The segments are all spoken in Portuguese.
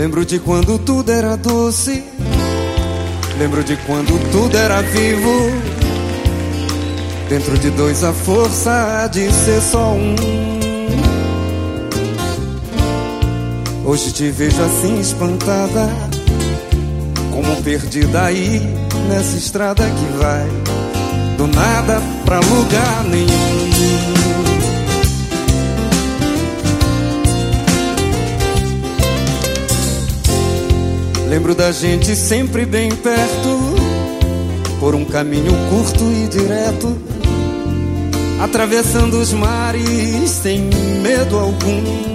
Lembro de quando tudo era doce, lembro de quando tudo era vivo. Dentro de dois a força de ser só um. Hoje te vejo assim espantada, como perdida aí nessa estrada que vai do nada pra lugar nenhum. Lembro da gente sempre bem perto, por um caminho curto e direto, atravessando os mares sem medo algum.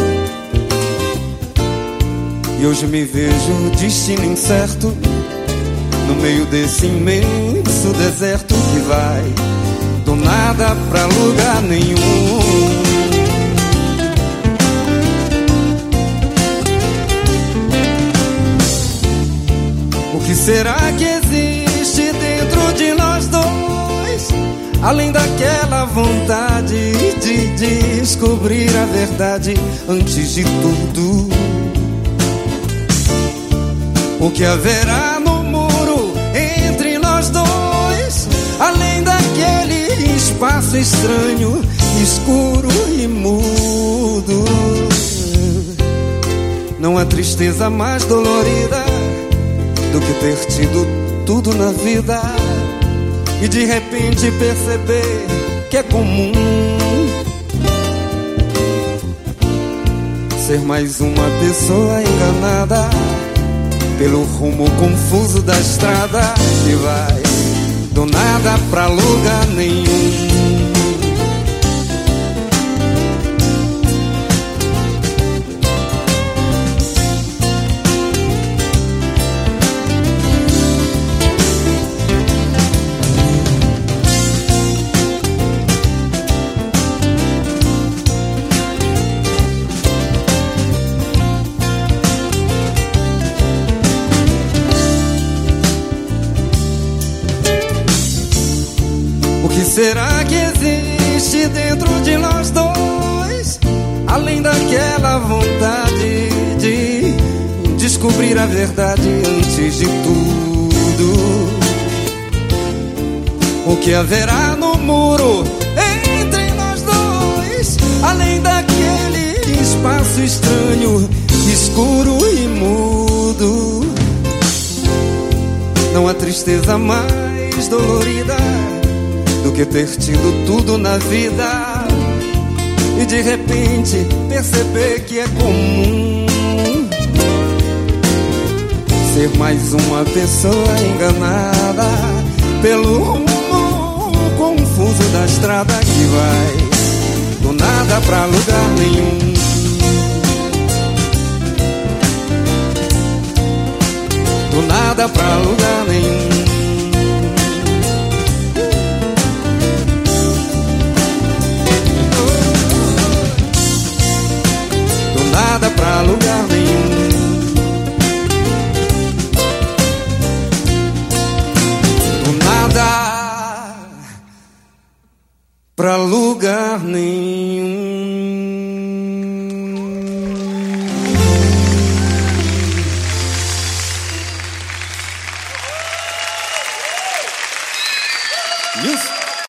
E hoje me vejo destino incerto, no meio desse imenso deserto que vai do nada pra lugar nenhum. O que será que existe dentro de nós dois, além daquela vontade de descobrir a verdade antes de tudo? O que haverá no muro entre nós dois, além daquele espaço estranho, escuro e mudo? Não há tristeza mais dolorida do que ter tido tudo na vida e de repente perceber que é comum ser mais uma pessoa enganada pelo rumo confuso da estrada que vai do nada pra lugar nenhum. O que será que existe dentro de nós dois, além daquela vontade de descobrir a verdade antes de tudo? O que haverá no muro entre nós dois, além daquele espaço estranho, escuro e mudo? Não há tristeza mais dolorida do que ter tido tudo na vida e de repente perceber que é comum ser mais uma pessoa enganada pelo rumo confuso da estrada que vai do nada pra lugar nenhum. Do nada pra lugar nenhum. Nada pra lugar nenhum. Do nada pra lugar nenhum.